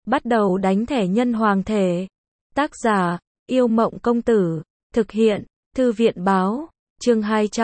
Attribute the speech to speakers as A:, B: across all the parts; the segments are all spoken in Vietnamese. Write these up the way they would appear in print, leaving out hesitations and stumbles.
A: Bắt đầu đánh thẻ nhân hoàng thể. Tác giả, Yêu Mộng Công Tử. Thực hiện, Thư viện Báo. Chương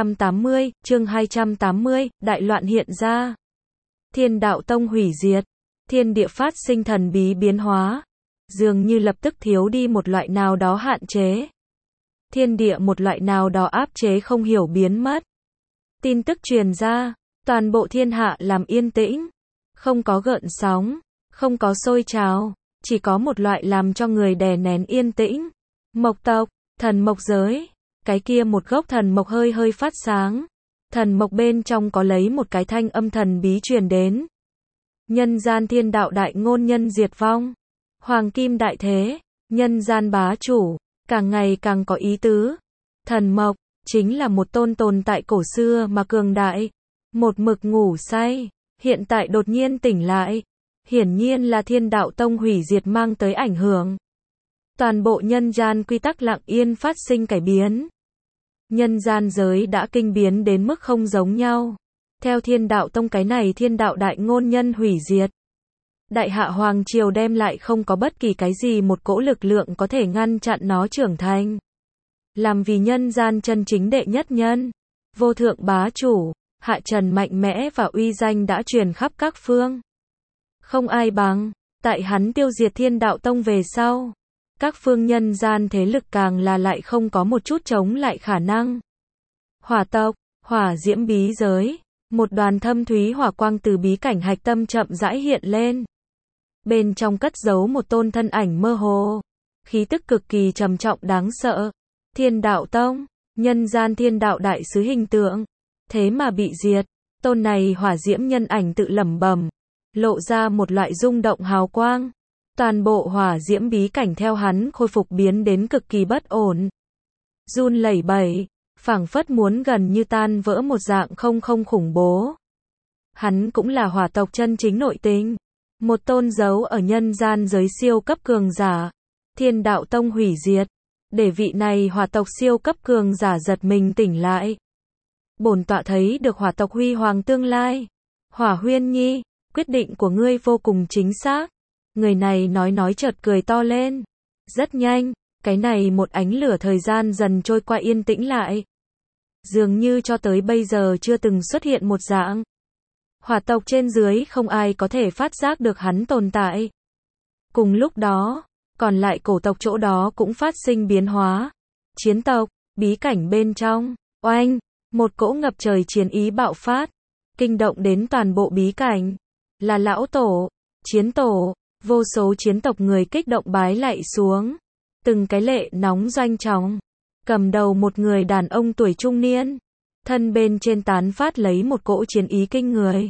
A: 280, đại loạn hiện ra. Thiên đạo tông hủy diệt. Thiên địa phát sinh thần bí biến hóa. Dường như lập tức thiếu đi một loại nào đó hạn chế. Thiên địa một loại nào đó áp chế không hiểu biến mất. Tin tức truyền ra, toàn bộ thiên hạ làm yên tĩnh. Không có gợn sóng, không có sôi trào, chỉ có một loại làm cho người đè nén yên tĩnh. Mộc tộc, thần mộc giới, cái kia một gốc thần mộc hơi hơi phát sáng. Thần mộc bên trong có lấy một cái thanh âm thần bí truyền đến. Nhân gian thiên đạo đại ngôn nhân diệt vong. Hoàng kim đại thế, nhân gian bá chủ, càng ngày càng có ý tứ. Thần mộc, chính là một tôn tồn tại cổ xưa mà cường đại. Một mực ngủ say, hiện tại đột nhiên tỉnh lại. Hiển nhiên là thiên đạo tông hủy diệt mang tới ảnh hưởng. Toàn bộ nhân gian quy tắc lặng yên phát sinh cải biến. Nhân gian giới đã kinh biến đến mức không giống nhau. Theo thiên đạo tông cái này thiên đạo đại ngôn nhân hủy diệt. Đại hạ hoàng triều đem lại không có bất kỳ cái gì một cỗ lực lượng có thể ngăn chặn nó trưởng thành. Làm vì nhân gian chân chính đệ nhất nhân. Vô thượng bá chủ, hạ trần mạnh mẽ và uy danh đã truyền khắp các phương. Không ai bằng, tại hắn tiêu diệt thiên đạo tông về sau. Các phương nhân gian thế lực càng là lại không có một chút chống lại khả năng. Hỏa tộc, hỏa diễm bí giới. Một đoàn thâm thúy hỏa quang từ bí cảnh hạch tâm chậm rãi hiện lên. Bên trong cất giấu một tôn thân ảnh mơ hồ. Khí tức cực kỳ trầm trọng đáng sợ. Thiên đạo tông, nhân gian thiên đạo đại sứ hình tượng. Thế mà bị diệt. Tôn này hỏa diễm nhân ảnh tự lẩm bẩm. Lộ ra một loại rung động hào quang. Toàn bộ hỏa diễm bí cảnh theo hắn khôi phục biến đến cực kỳ bất ổn. Run lẩy bẩy, phảng phất muốn gần như tan vỡ một dạng không khủng bố. Hắn cũng là hỏa tộc chân chính nội tình. Một tôn giấu ở nhân gian giới siêu cấp cường giả. Thiên đạo tông hủy diệt. Để vị này hỏa tộc siêu cấp cường giả giật mình tỉnh lại. Bổn tọa thấy được hỏa tộc huy hoàng tương lai. Hỏa Huyên Nhi, quyết định của ngươi vô cùng chính xác. Người này nói chợt cười to lên. Rất nhanh, cái này một ánh lửa thời gian dần trôi qua yên tĩnh lại. Dường như cho tới bây giờ chưa từng xuất hiện một dạng. Hỏa tộc trên dưới không ai có thể phát giác được hắn tồn tại. Cùng lúc đó, còn lại cổ tộc chỗ đó cũng phát sinh biến hóa. Chiến tộc, bí cảnh bên trong, oanh, một cỗ ngập trời chiến ý bạo phát, kinh động đến toàn bộ bí cảnh. Là lão tổ, chiến tổ, vô số chiến tộc người kích động bái lạy xuống. Từng cái lệ nóng doanh trọng. Cầm đầu một người đàn ông tuổi trung niên. Thân bên trên tán phát lấy một cỗ chiến ý kinh người.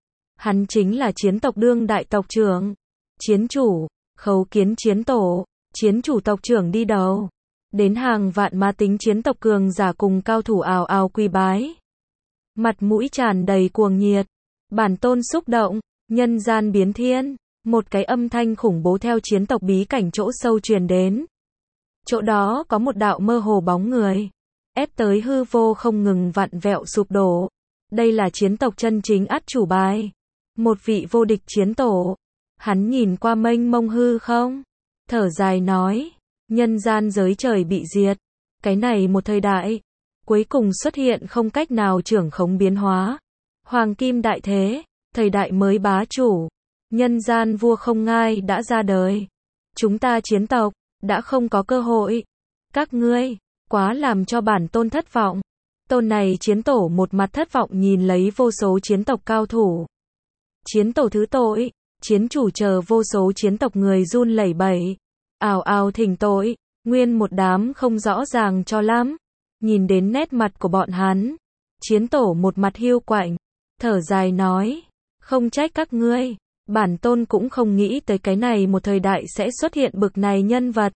A: Hắn chính là chiến tộc đương đại tộc trưởng. Chiến chủ, khấu kiến chiến tổ. Chiến chủ tộc trưởng đi đầu. Đến hàng vạn ma tính chiến tộc cường giả cùng cao thủ ào ào quỳ bái. Mặt mũi tràn đầy cuồng nhiệt. Bản tôn xúc động, nhân gian biến thiên. Một cái âm thanh khủng bố theo chiến tộc bí cảnh chỗ sâu truyền đến. Chỗ đó có một đạo mơ hồ bóng người. Ép tới hư vô không ngừng vặn vẹo sụp đổ. Đây là chiến tộc chân chính át chủ bài. Một vị vô địch chiến tổ. Hắn nhìn qua mênh mông hư không. Thở dài nói. Nhân gian giới trời bị diệt. Cái này một thời đại. Cuối cùng xuất hiện không cách nào trưởng khống biến hóa. Hoàng kim đại thế. Thời đại mới bá chủ. Nhân gian vua không ngai đã ra đời. Chúng ta chiến tộc, đã không có cơ hội. Các ngươi, quá làm cho bản tôn thất vọng. Tôn này chiến tổ một mặt thất vọng nhìn lấy vô số chiến tộc cao thủ. Chiến tổ thứ tội, chiến chủ chờ vô số chiến tộc người run lẩy bẩy. Ào ào thỉnh tội, nguyên một đám không rõ ràng cho lắm. Nhìn đến nét mặt của bọn hắn. Chiến tổ một mặt hiu quạnh, thở dài nói. Không trách các ngươi. Bản tôn cũng không nghĩ tới cái này một thời đại sẽ xuất hiện bực này nhân vật.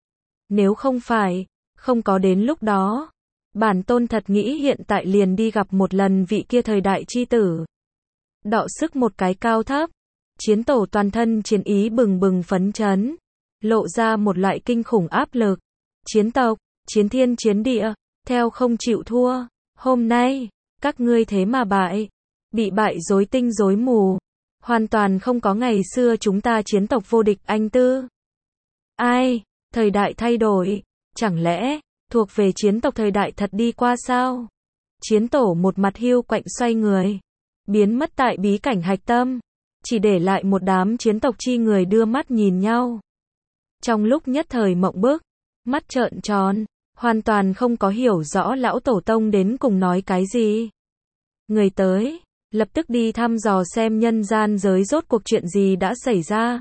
A: Nếu không phải, không có đến lúc đó. Bản tôn thật nghĩ hiện tại liền đi gặp một lần vị kia thời đại chi tử. Đọ sức một cái cao thấp. Chiến tổ toàn thân chiến ý bừng bừng phấn chấn. Lộ ra một loại kinh khủng áp lực. Chiến tộc, chiến thiên chiến địa, theo không chịu thua. Hôm nay, các ngươi thế mà bại. Bị bại rối tinh rối mù. Hoàn toàn không có ngày xưa chúng ta chiến tộc vô địch anh tư. Ai, thời đại thay đổi, chẳng lẽ, thuộc về chiến tộc thời đại thật đi qua sao? Chiến tổ một mặt hiu quạnh xoay người, biến mất tại bí cảnh hạch tâm, chỉ để lại một đám chiến tộc chi người đưa mắt nhìn nhau. Trong lúc nhất thời mộng bức, mắt trợn tròn, hoàn toàn không có hiểu rõ lão tổ tông đến cùng nói cái gì. Người tới, lập tức đi thăm dò xem nhân gian giới rốt cuộc chuyện gì đã xảy ra.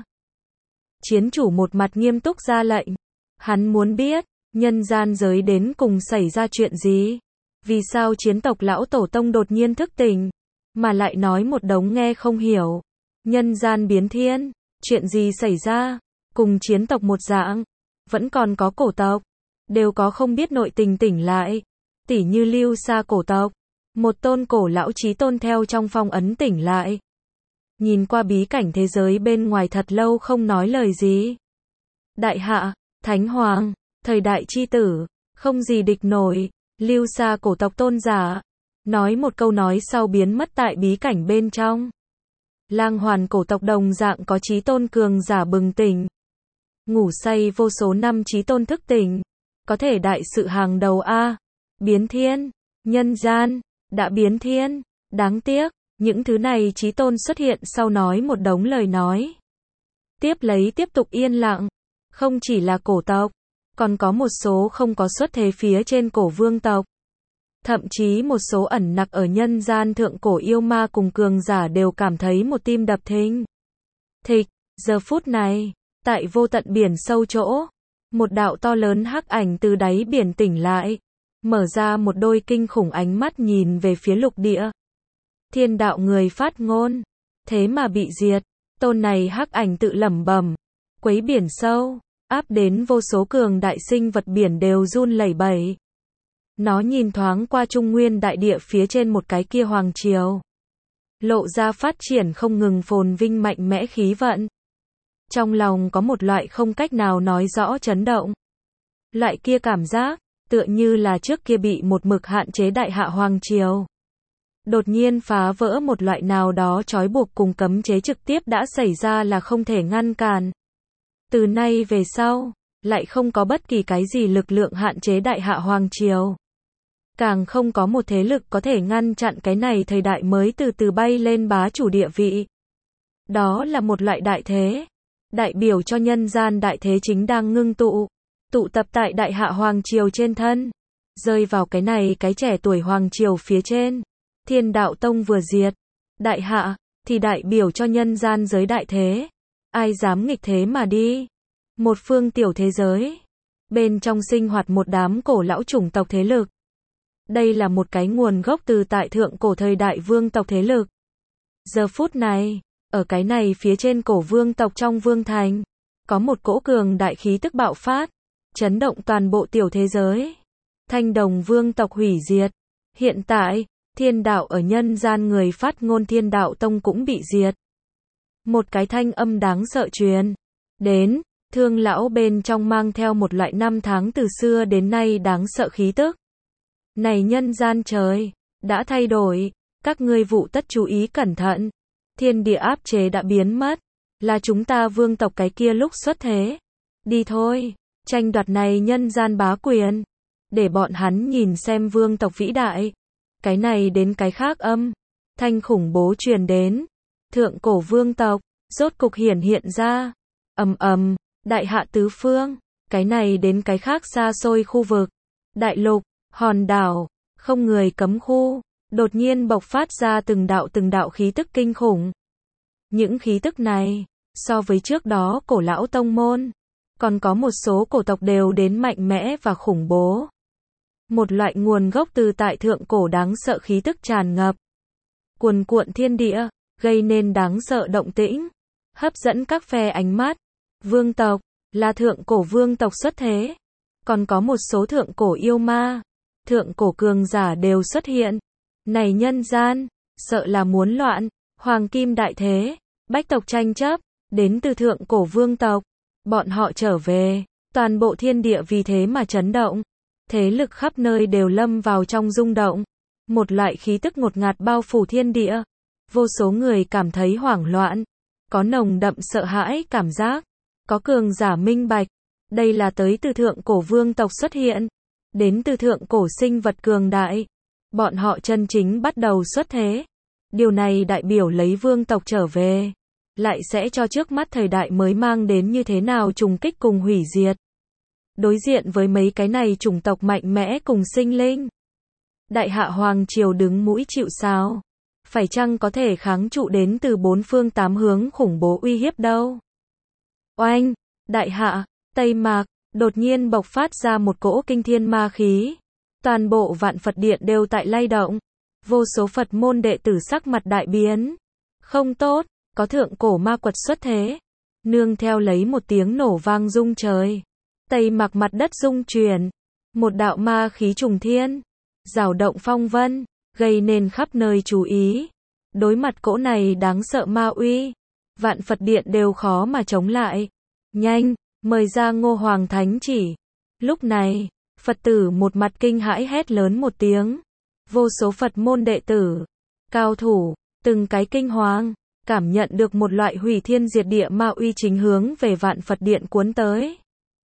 A: Chiến chủ một mặt nghiêm túc ra lệnh. Hắn muốn biết, nhân gian giới đến cùng xảy ra chuyện gì? Vì sao chiến tộc lão tổ tông đột nhiên thức tỉnh, mà lại nói một đống nghe không hiểu? Nhân gian biến thiên, chuyện gì xảy ra? Cùng chiến tộc một dạng, vẫn còn có cổ tộc, đều có không biết nội tình tỉnh lại. Tỉ như Lưu Sa cổ tộc, một tôn cổ lão chí tôn theo trong phong ấn tỉnh lại. Nhìn qua bí cảnh thế giới bên ngoài thật lâu không nói lời gì. Đại hạ, Thánh Hoàng, thời đại chi tử, không gì địch nổi, Lưu Sa cổ tộc tôn giả, nói một câu nói sau biến mất tại bí cảnh bên trong. Lang Hoàn cổ tộc đồng dạng có chí tôn cường giả bừng tỉnh. Ngủ say vô số năm chí tôn thức tỉnh, có thể đại sự hàng đầu a. Biến thiên, nhân gian, đã biến thiên, đáng tiếc, những thứ này chí tôn xuất hiện sau nói một đống lời nói. Tiếp lấy tiếp tục yên lặng, không chỉ là cổ tộc, còn có một số không có xuất thế phía trên cổ vương tộc. Thậm chí một số ẩn nặc ở nhân gian thượng cổ yêu ma cùng cường giả đều cảm thấy một tim đập thình thịch. Giờ phút này, tại vô tận biển sâu chỗ, một đạo to lớn hắc ảnh từ đáy biển tỉnh lại, mở ra một đôi kinh khủng ánh mắt nhìn về phía lục địa. Thiên đạo người phát ngôn, thế mà bị diệt. Tôn này hắc ảnh tự lẩm bẩm, quấy biển sâu, áp đến vô số cường đại sinh vật biển đều run lẩy bẩy. Nó nhìn thoáng qua Trung Nguyên đại địa phía trên một cái kia hoàng triều, lộ ra phát triển không ngừng phồn vinh mạnh mẽ khí vận. Trong lòng có một loại không cách nào nói rõ chấn động. Loại kia cảm giác, tựa như là trước kia bị một mực hạn chế đại hạ hoàng triều. Đột nhiên phá vỡ một loại nào đó trói buộc cùng cấm chế trực tiếp đã xảy ra là không thể ngăn cản. Từ nay về sau, lại không có bất kỳ cái gì lực lượng hạn chế đại hạ hoàng triều. Càng không có một thế lực có thể ngăn chặn cái này thời đại mới từ từ bay lên bá chủ địa vị. Đó là một loại đại thế, đại biểu cho nhân gian đại thế chính đang ngưng tụ tập tại đại hạ hoàng triều trên thân, rơi vào cái này cái trẻ tuổi hoàng triều phía trên. Thiên đạo tông vừa diệt, đại hạ, thì đại biểu cho nhân gian giới đại thế. Ai dám nghịch thế mà đi? Một phương tiểu thế giới, bên trong sinh hoạt một đám cổ lão chủng tộc thế lực. Đây là một cái nguồn gốc từ tại thượng cổ thời đại vương tộc thế lực. Giờ phút này, ở cái này phía trên cổ vương tộc trong vương thành, có một cỗ cường đại khí tức bạo phát, chấn động toàn bộ tiểu thế giới. Thanh Đồng vương tộc hủy diệt. Hiện tại, thiên đạo ở nhân gian người phát ngôn Thiên Đạo Tông cũng bị diệt. Một cái thanh âm đáng sợ truyền đến, Thương lão bên trong mang theo một loại năm tháng từ xưa đến nay đáng sợ khí tức. Này nhân gian trời, đã thay đổi, các ngươi vụ tất chú ý cẩn thận. Thiên địa áp chế đã biến mất, là chúng ta vương tộc cái kia lúc xuất thế. Đi thôi, tranh đoạt này nhân gian bá quyền, để bọn hắn nhìn xem vương tộc vĩ đại. Cái này đến cái khác âm thanh khủng bố truyền đến. Thượng cổ vương tộc rốt cục hiển hiện ra. Ầm ầm, đại hạ tứ phương, cái này đến cái khác xa xôi khu vực, đại lục, hòn đảo, không người cấm khu, đột nhiên bộc phát ra từng đạo khí tức kinh khủng. Những khí tức này, so với trước đó cổ lão tông môn, còn có một số cổ tộc đều đến mạnh mẽ và khủng bố. Một loại nguồn gốc từ tại thượng cổ đáng sợ khí tức tràn ngập, cuồn cuộn thiên địa, gây nên đáng sợ động tĩnh, hấp dẫn các phe ánh mắt. Vương tộc, là thượng cổ vương tộc xuất thế, còn có một số thượng cổ yêu ma, thượng cổ cường giả đều xuất hiện. Này nhân gian, sợ là muốn loạn, hoàng kim đại thế, bách tộc tranh chấp, đến từ thượng cổ vương tộc, bọn họ trở về, toàn bộ thiên địa vì thế mà chấn động. Thế lực khắp nơi đều lâm vào trong rung động. Một loại khí tức ngột ngạt bao phủ thiên địa. Vô số người cảm thấy hoảng loạn, có nồng đậm sợ hãi cảm giác, có cường giả minh bạch. Đây là tới từ thượng cổ vương tộc xuất hiện, đến từ thượng cổ sinh vật cường đại. Bọn họ chân chính bắt đầu xuất thế. Điều này đại biểu lấy vương tộc trở về, lại sẽ cho trước mắt thời đại mới mang đến như thế nào trùng kích cùng hủy diệt. Đối diện với mấy cái này chủng tộc mạnh mẽ cùng sinh linh, Đại Hạ Hoàng Triều đứng mũi chịu sào. Phải chăng có thể kháng trụ đến từ bốn phương tám hướng khủng bố uy hiếp đâu? Oanh! Đại Hạ, Tây Mạc, đột nhiên bộc phát ra một cỗ kinh thiên ma khí. Toàn bộ Vạn Phật Điện đều tại lay động. Vô số Phật môn đệ tử sắc mặt đại biến. Không tốt, có thượng cổ ma quật xuất thế. Nương theo lấy một tiếng nổ vang rung trời. Tây Mạc mặt đất rung chuyển. Một đạo ma khí trùng thiên, rào động phong vân, gây nên khắp nơi chú ý. Đối mặt cỗ này đáng sợ ma uy, Vạn Phật Điện đều khó mà chống lại. Nhanh, mời ra Ngô Hoàng Thánh chỉ. Lúc này, Phật tử một mặt kinh hãi hét lớn một tiếng. Vô số Phật môn đệ tử, cao thủ, từng cái kinh hoàng, cảm nhận được một loại hủy thiên diệt địa ma uy chính hướng về Vạn Phật Điện cuốn tới.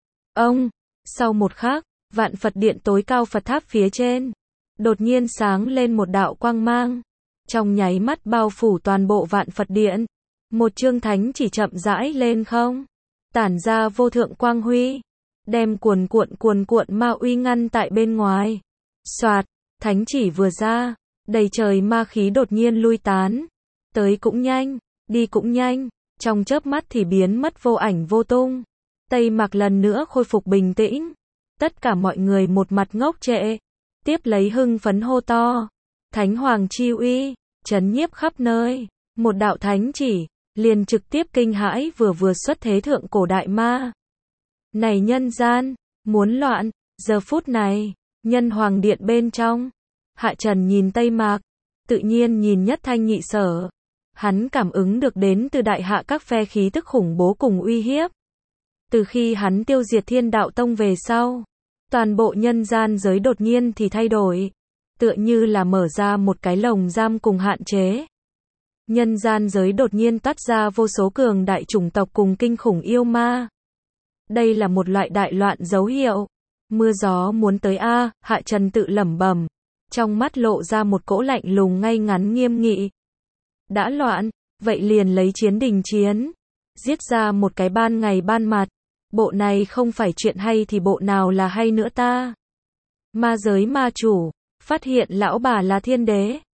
A: Sau một khắc, Vạn Phật Điện tối cao Phật tháp phía trên, đột nhiên sáng lên một đạo quang mang. Trong nháy mắt bao phủ toàn bộ Vạn Phật Điện. Một chương thánh chỉ chậm rãi lên không, tản ra vô thượng quang huy, đem cuồn cuộn ma uy ngăn tại bên ngoài. Soạt, thánh chỉ vừa ra, đầy trời ma khí đột nhiên lui tán. Tới cũng nhanh, đi cũng nhanh, trong chớp mắt thì biến mất vô ảnh vô tung. Tây Mạc lần nữa khôi phục bình tĩnh. Tất cả mọi người một mặt ngốc trệ, tiếp lấy hưng phấn hô to. Thánh Hoàng chi uy, chấn nhiếp khắp nơi. Một đạo thánh chỉ, liền trực tiếp kinh hãi vừa xuất thế thượng cổ đại ma. Này nhân gian, muốn loạn. Giờ phút này, Nhân Hoàng Điện bên trong, Hạ Trần nhìn Tây Mạc, tự nhiên nhìn nhất thanh nhị sở. Hắn cảm ứng được đến từ Đại Hạ các phe khí tức khủng bố cùng uy hiếp. Từ khi hắn tiêu diệt Thiên Đạo Tông về sau, toàn bộ nhân gian giới đột nhiên thì thay đổi, tựa như là mở ra một cái lồng giam cùng hạn chế. Nhân gian giới đột nhiên toát ra vô số cường đại chủng tộc cùng kinh khủng yêu ma. Đây là một loại đại loạn dấu hiệu. Mưa gió muốn tới a, Hạ Trần tự lẩm bẩm, trong mắt lộ ra một cỗ lạnh lùng ngay ngắn nghiêm nghị. Đã loạn, vậy liền lấy chiến đình chiến, giết ra một cái ban ngày ban mặt. Bộ này không phải chuyện hay thì bộ nào là hay nữa ta? Ma giới ma chủ, phát hiện lão bà là thiên đế.